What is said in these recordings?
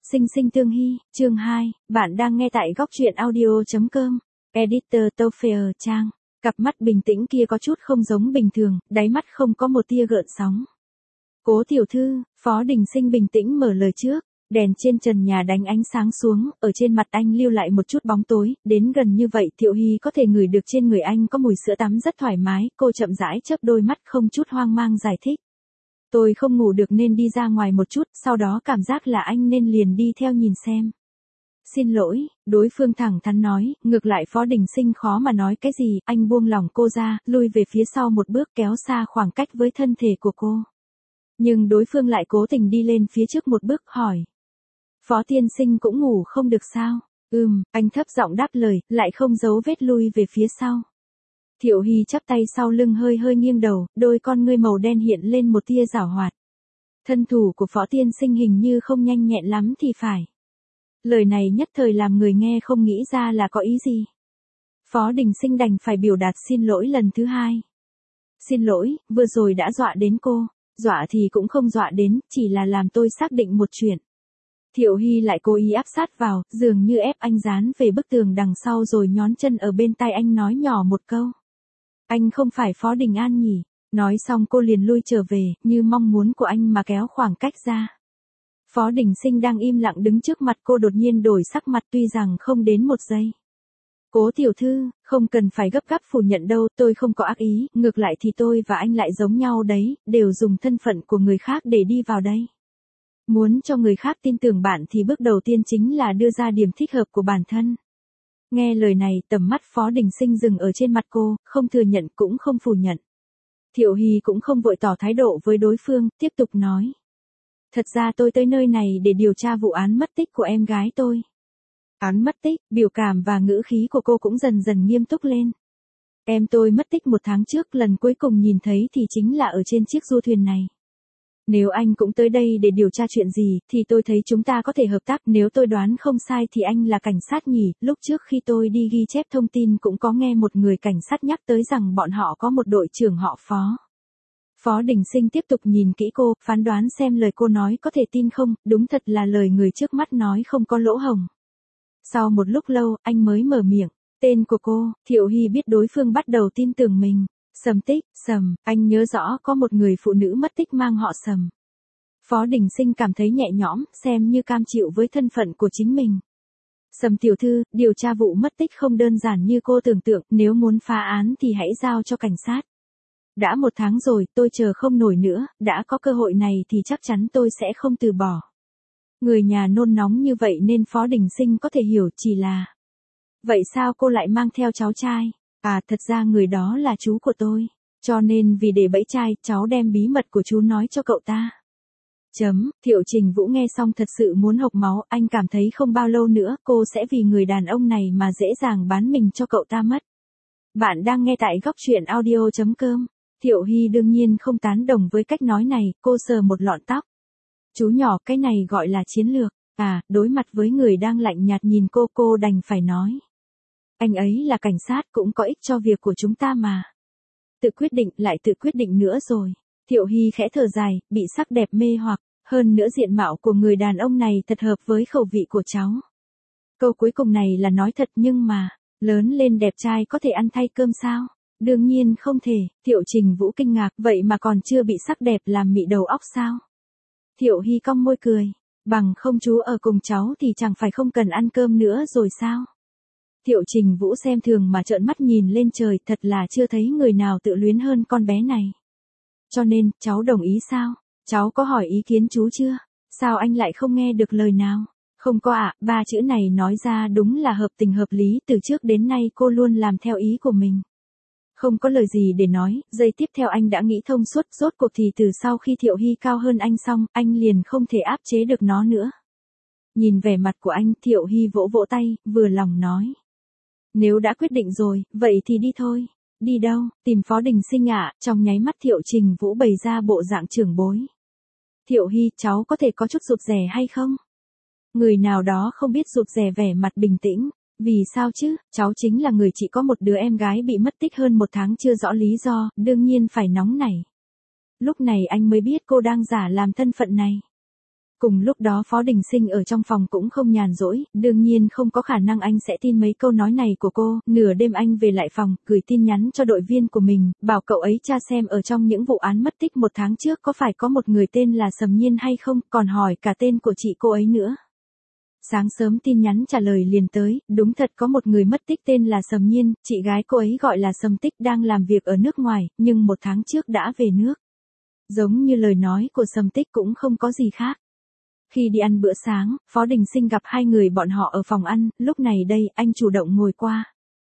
Sinh sinh tương hy, chương 2, bạn đang nghe tại góc truyện audio.com. Editor Topher Trang. Cặp mắt bình tĩnh kia có chút không giống bình thường, đáy mắt không có một tia gợn sóng. Cố tiểu thư, Phó Đình Sinh bình tĩnh mở lời trước. Đèn trên trần nhà đánh ánh sáng xuống, ở trên mặt anh lưu lại một chút bóng tối, đến gần như vậy Thiệu Hy có thể ngửi được trên người anh có mùi sữa tắm rất thoải mái, cô chậm rãi chớp đôi mắt không chút hoang mang giải thích. Tôi không ngủ được nên đi ra ngoài một chút, sau đó cảm giác là anh nên liền đi theo nhìn xem. Xin lỗi, đối phương thẳng thắn nói, ngược lại Phó Đình Sinh khó mà nói cái gì, anh buông lỏng cô ra, lui về phía sau một bước kéo xa khoảng cách với thân thể của cô. Nhưng đối phương lại cố tình đi lên phía trước một bước hỏi. Phó tiên sinh cũng ngủ không được sao? Anh thấp giọng đáp lời, lại không giấu vết lui về phía sau. Thiệu Hy chắp tay sau lưng hơi hơi nghiêng đầu, đôi con ngươi màu đen hiện lên một tia giảo hoạt. Thân thủ của Phó tiên sinh hình như không nhanh nhẹn lắm thì phải. Lời này nhất thời làm người nghe không nghĩ ra là có ý gì. Phó Đình Sinh đành phải biểu đạt xin lỗi lần thứ hai. Xin lỗi, vừa rồi đã dọa đến cô. Dọa thì cũng không dọa đến, chỉ là làm tôi xác định một chuyện. Thiệu Hy lại cố ý áp sát vào, dường như ép anh dán về bức tường đằng sau rồi nhón chân ở bên tai anh nói nhỏ một câu. Anh không phải Phó Đình An nhỉ? Nói xong cô liền lui trở về, như mong muốn của anh mà kéo khoảng cách ra. Phó Đình Sinh đang im lặng đứng trước mặt cô đột nhiên đổi sắc mặt tuy rằng không đến một giây. Cố tiểu thư, không cần phải gấp gáp phủ nhận đâu, tôi không có ác ý, ngược lại thì tôi và anh lại giống nhau đấy, đều dùng thân phận của người khác để đi vào đây. Muốn cho người khác tin tưởng bạn thì bước đầu tiên chính là đưa ra điểm thích hợp của bản thân. Nghe lời này tầm mắt Phó Đình Sinh dừng ở trên mặt cô, không thừa nhận cũng không phủ nhận. Thiệu Hy cũng không vội tỏ thái độ với đối phương, tiếp tục nói. Thật ra tôi tới nơi này để điều tra vụ án mất tích của em gái tôi. Án mất tích, biểu cảm và ngữ khí của cô cũng dần dần nghiêm túc lên. Em tôi mất tích 1 tháng trước, lần cuối cùng nhìn thấy thì chính là ở trên chiếc du thuyền này. Nếu anh cũng tới đây để điều tra chuyện gì, thì tôi thấy chúng ta có thể hợp tác, nếu tôi đoán không sai thì anh là cảnh sát nhỉ, lúc trước khi tôi đi ghi chép thông tin cũng có nghe một người cảnh sát nhắc tới rằng bọn họ có một đội trưởng họ Phó. Phó Đình Sinh tiếp tục nhìn kỹ cô, phán đoán xem lời cô nói có thể tin không, đúng thật là lời người trước mắt nói không có lỗ hổng. Sau một lúc lâu, anh mới mở miệng, tên của cô, Thiệu Hy biết đối phương bắt đầu tin tưởng mình. Sầm Tích, Sầm, anh nhớ rõ có một người phụ nữ mất tích mang họ Sầm. Phó Đình Sinh cảm thấy nhẹ nhõm, xem như cam chịu với thân phận của chính mình. Sầm tiểu thư, điều tra vụ mất tích không đơn giản như cô tưởng tượng, nếu muốn phá án thì hãy giao cho cảnh sát. Đã 1 tháng rồi, tôi chờ không nổi nữa, đã có cơ hội này thì chắc chắn tôi sẽ không từ bỏ. Người nhà nôn nóng như vậy nên Phó Đình Sinh có thể hiểu, chỉ là. Vậy sao cô lại mang theo cháu trai? À, thật ra người đó là chú của tôi. Cho nên vì để bẫy trai, cháu đem bí mật của chú nói cho cậu ta. Thiệu Trình Vũ nghe xong thật sự muốn hộc máu, anh cảm thấy không bao lâu nữa cô sẽ vì người đàn ông này mà dễ dàng bán mình cho cậu ta mất. Bạn đang nghe tại góc truyện audio.com. Thiệu Hy đương nhiên không tán đồng với cách nói này, cô sờ một lọn tóc. Chú nhỏ, cái này gọi là chiến lược. À, đối mặt với người đang lạnh nhạt nhìn cô đành phải nói. Anh ấy là cảnh sát cũng có ích cho việc của chúng ta mà. Tự quyết định lại tự quyết định nữa rồi. Thiệu Hy khẽ thở dài, bị sắc đẹp mê hoặc, hơn nữa diện mạo của người đàn ông này thật hợp với khẩu vị của cháu. Câu cuối cùng này là nói thật nhưng mà, lớn lên đẹp trai có thể ăn thay cơm sao? Đương nhiên không thể, Thiệu Trình Vũ kinh ngạc, vậy mà còn chưa bị sắc đẹp làm mị đầu óc sao? Thiệu Hy cong môi cười, bằng không chú ở cùng cháu thì chẳng phải không cần ăn cơm nữa rồi sao? Thiệu Trình Vũ xem thường mà trợn mắt nhìn lên trời, thật là chưa thấy người nào tự luyến hơn con bé này. Cho nên, cháu đồng ý sao? Cháu có hỏi ý kiến chú chưa? Sao anh lại không nghe được lời nào? Không có ạ, 3 chữ này nói ra đúng là hợp tình hợp lý, từ trước đến nay cô luôn làm theo ý của mình. Không có lời gì để nói, giây tiếp theo anh đã nghĩ thông suốt, rốt cuộc thì từ sau khi Thiệu Hy cao hơn anh xong, anh liền không thể áp chế được nó nữa. Nhìn vẻ mặt của anh, Thiệu Hy vỗ vỗ tay, vừa lòng nói. Nếu đã quyết định rồi, vậy thì đi thôi. Đi đâu? Tìm Phó Đình Sinh ạ. Trong nháy mắt Thiệu Trình Vũ bày ra bộ dạng trưởng bối. Thiệu Hy, cháu có thể có chút rụt rè hay không? Người nào đó không biết rụt rè vẻ mặt bình tĩnh. Vì sao chứ, cháu chính là người chỉ có một đứa em gái bị mất tích hơn 1 tháng chưa rõ lý do, đương nhiên phải nóng nảy. Lúc này anh mới biết cô đang giả làm thân phận này. Cùng lúc đó Phó Đình Sinh ở trong phòng cũng không nhàn rỗi, đương nhiên không có khả năng anh sẽ tin mấy câu nói này của cô, nửa đêm anh về lại phòng, gửi tin nhắn cho đội viên của mình, bảo cậu ấy tra xem ở trong những vụ án mất tích 1 tháng trước có phải có một người tên là Sầm Nhiên hay không, còn hỏi cả tên của chị cô ấy nữa. Sáng sớm tin nhắn trả lời liền tới, đúng thật có một người mất tích tên là Sầm Nhiên, chị gái cô ấy gọi là Sầm Tích đang làm việc ở nước ngoài, nhưng 1 tháng trước đã về nước. Giống như lời nói của Sầm Tích cũng không có gì khác. Khi đi ăn bữa sáng, Phó Đình Sinh gặp 2 người bọn họ ở phòng ăn, lúc này đây anh chủ động ngồi qua.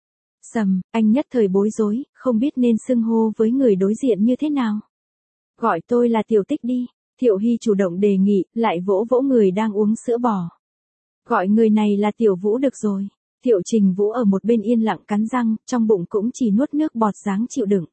Sầm, anh nhất thời bối rối, không biết nên xưng hô với người đối diện như thế nào. Gọi tôi là Tiểu Tích đi, Thiệu Hy chủ động đề nghị, lại vỗ vỗ người đang uống sữa bò. Gọi người này là Tiểu Vũ được rồi. Thiệu Trình Vũ ở một bên yên lặng cắn răng, trong bụng cũng chỉ nuốt nước bọt dáng chịu đựng.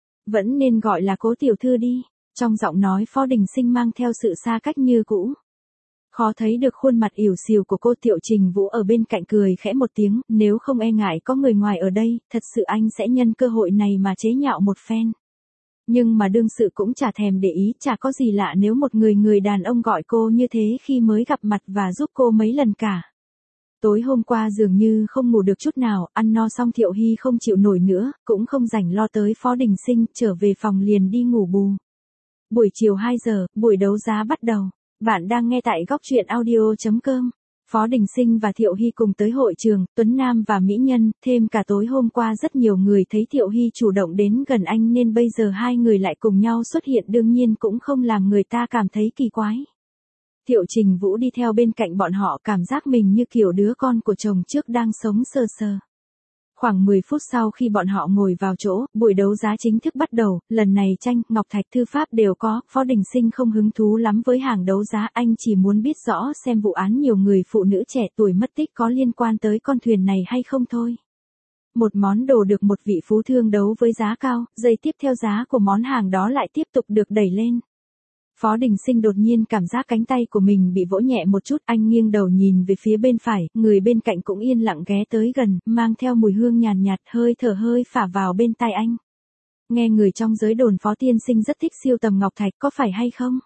Vẫn nên gọi là Cố tiểu thư đi, trong giọng nói Phó Đình Sinh mang theo sự xa cách như cũ. Khó thấy được khuôn mặt ỉu xìu của cô. Thiệu Trình Vũ ở bên cạnh cười khẽ một tiếng, nếu không e ngại có người ngoài ở đây, thật sự anh sẽ nhân cơ hội này mà chế nhạo một phen. Nhưng mà đương sự cũng chả thèm để ý, chả có gì lạ nếu một người đàn ông gọi cô như thế khi mới gặp mặt và giúp cô mấy lần cả. Tối hôm qua dường như không ngủ được chút nào, ăn no xong Thiệu Hy không chịu nổi nữa, cũng không rảnh lo tới Phó Đình Sinh, trở về phòng liền đi ngủ bù. Buổi chiều 2 giờ, buổi đấu giá bắt đầu. Bạn đang nghe tại góc truyện audio.com. Phó Đình Sinh và Thiệu Hy cùng tới hội trường, Tuấn Nam và Mỹ Nhân, thêm cả tối hôm qua rất nhiều người thấy Thiệu Hy chủ động đến gần anh nên bây giờ 2 người lại cùng nhau xuất hiện đương nhiên cũng không làm người ta cảm thấy kỳ quái. Thiệu Trình Vũ đi theo bên cạnh bọn họ cảm giác mình như kiểu đứa con của chồng trước đang sống sờ sờ. Khoảng 10 phút sau khi bọn họ ngồi vào chỗ, buổi đấu giá chính thức bắt đầu, lần này tranh, ngọc thạch thư pháp đều có, Phó Đình Sinh không hứng thú lắm với hàng đấu giá, anh chỉ muốn biết rõ xem vụ án nhiều người phụ nữ trẻ tuổi mất tích có liên quan tới con thuyền này hay không thôi. Một món đồ được một vị phú thương đấu với giá cao, giây tiếp theo giá của món hàng đó lại tiếp tục được đẩy lên. Phó Đình Sinh đột nhiên cảm giác cánh tay của mình bị vỗ nhẹ một chút, anh nghiêng đầu nhìn về phía bên phải, người bên cạnh cũng yên lặng ghé tới gần, mang theo mùi hương nhàn nhạt, hơi thở hơi phả vào bên tai anh. Nghe người trong giới đồn Phó tiên sinh rất thích siêu tầm ngọc thạch, có phải hay không?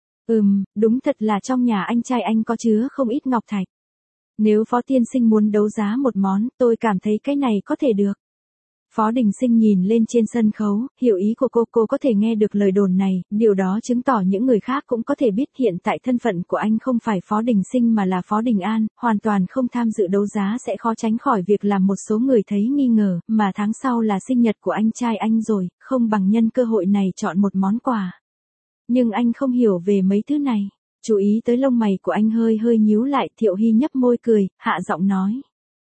Đúng thật là trong nhà anh trai anh có chứa không ít ngọc thạch. Nếu Phó tiên sinh muốn đấu giá một món, tôi cảm thấy cái này có thể được. Phó Đình Sinh nhìn lên trên sân khấu, hiểu ý của cô có thể nghe được lời đồn này, điều đó chứng tỏ những người khác cũng có thể biết hiện tại thân phận của anh không phải Phó Đình Sinh mà là Phó Đình An, hoàn toàn không tham dự đấu giá sẽ khó tránh khỏi việc làm một số người thấy nghi ngờ, mà tháng sau là sinh nhật của anh trai anh rồi, không bằng nhân cơ hội này chọn một món quà. Nhưng anh không hiểu về mấy thứ này, chú ý tới lông mày của anh hơi nhíu lại, Thiệu Hy nhấp môi cười, hạ giọng nói.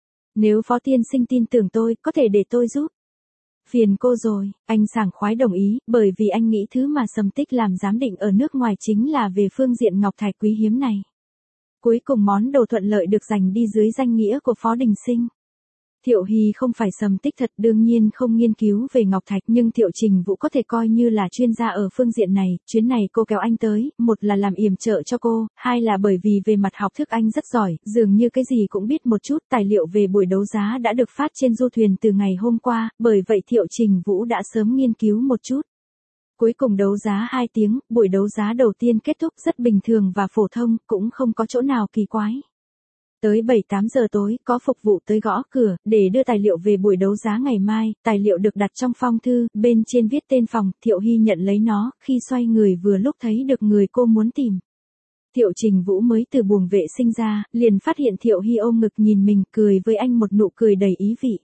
Nếu Phó tiên sinh tin tưởng tôi, có thể để tôi giúp. Phiền cô rồi, anh sảng khoái đồng ý, bởi vì anh nghĩ thứ mà Sầm Tích làm giám định ở nước ngoài chính là về phương diện ngọc thạch quý hiếm này. Cuối cùng món đồ thuận lợi được giành đi dưới danh nghĩa của Phó Đình Sinh. Thiệu Hy không phải Sầm Tích thật, đương nhiên không nghiên cứu về ngọc thạch, nhưng Thiệu Trình Vũ có thể coi như là chuyên gia ở phương diện này, chuyến này cô kéo anh tới, một là làm yểm trợ cho cô, hai là bởi vì về mặt học thức anh rất giỏi, dường như cái gì cũng biết một chút, tài liệu về buổi đấu giá đã được phát trên du thuyền từ ngày hôm qua, bởi vậy Thiệu Trình Vũ đã sớm nghiên cứu một chút. Cuối cùng đấu giá 2 tiếng, buổi đấu giá đầu tiên kết thúc rất bình thường và phổ thông, cũng không có chỗ nào kỳ quái. Tới 7-8 giờ tối, có phục vụ tới gõ cửa, để đưa tài liệu về buổi đấu giá ngày mai, tài liệu được đặt trong phong thư, bên trên viết tên phòng, Thiệu Hy nhận lấy nó, khi xoay người vừa lúc thấy được người cô muốn tìm. Thiệu Trình Vũ mới từ buồng vệ sinh ra, liền phát hiện Thiệu Hy ôm ngực nhìn mình, cười với anh một nụ cười đầy ý vị.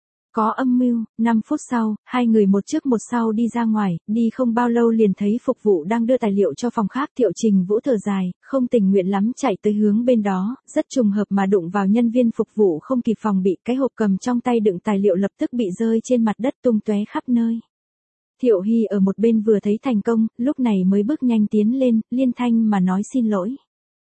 Có âm mưu, 5 phút sau, 2 người một trước một sau đi ra ngoài, đi không bao lâu liền thấy phục vụ đang đưa tài liệu cho phòng khác. Thiệu Trình Vũ thở dài, không tình nguyện lắm chạy tới hướng bên đó, rất trùng hợp mà đụng vào nhân viên phục vụ không kịp phòng bị, cái hộp cầm trong tay đựng tài liệu lập tức bị rơi trên mặt đất tung tóe khắp nơi. Thiệu Hy ở một bên vừa thấy thành công, lúc này mới bước nhanh tiến lên, liên thanh mà nói xin lỗi.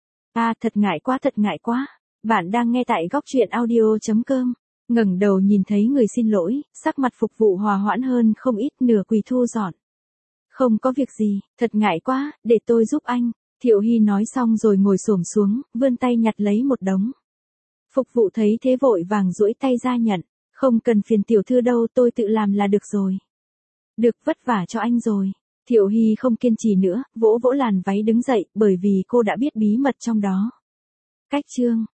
Thật ngại quá, bạn đang nghe tại góc truyện audio.com. Ngẩng đầu nhìn thấy người xin lỗi, sắc mặt phục vụ hòa hoãn hơn không ít, nửa quỳ thu dọn. Không có việc gì, thật ngại quá, để tôi giúp anh. Thiệu Hy nói xong rồi ngồi xổm xuống, vươn tay nhặt lấy một đống. Phục vụ thấy thế vội vàng duỗi tay ra nhận, không cần phiền tiểu thư đâu, tôi tự làm là được rồi. Được, vất vả cho anh rồi. Thiệu Hy không kiên trì nữa, vỗ vỗ làn váy đứng dậy, bởi vì cô đã biết bí mật trong đó. Cách chương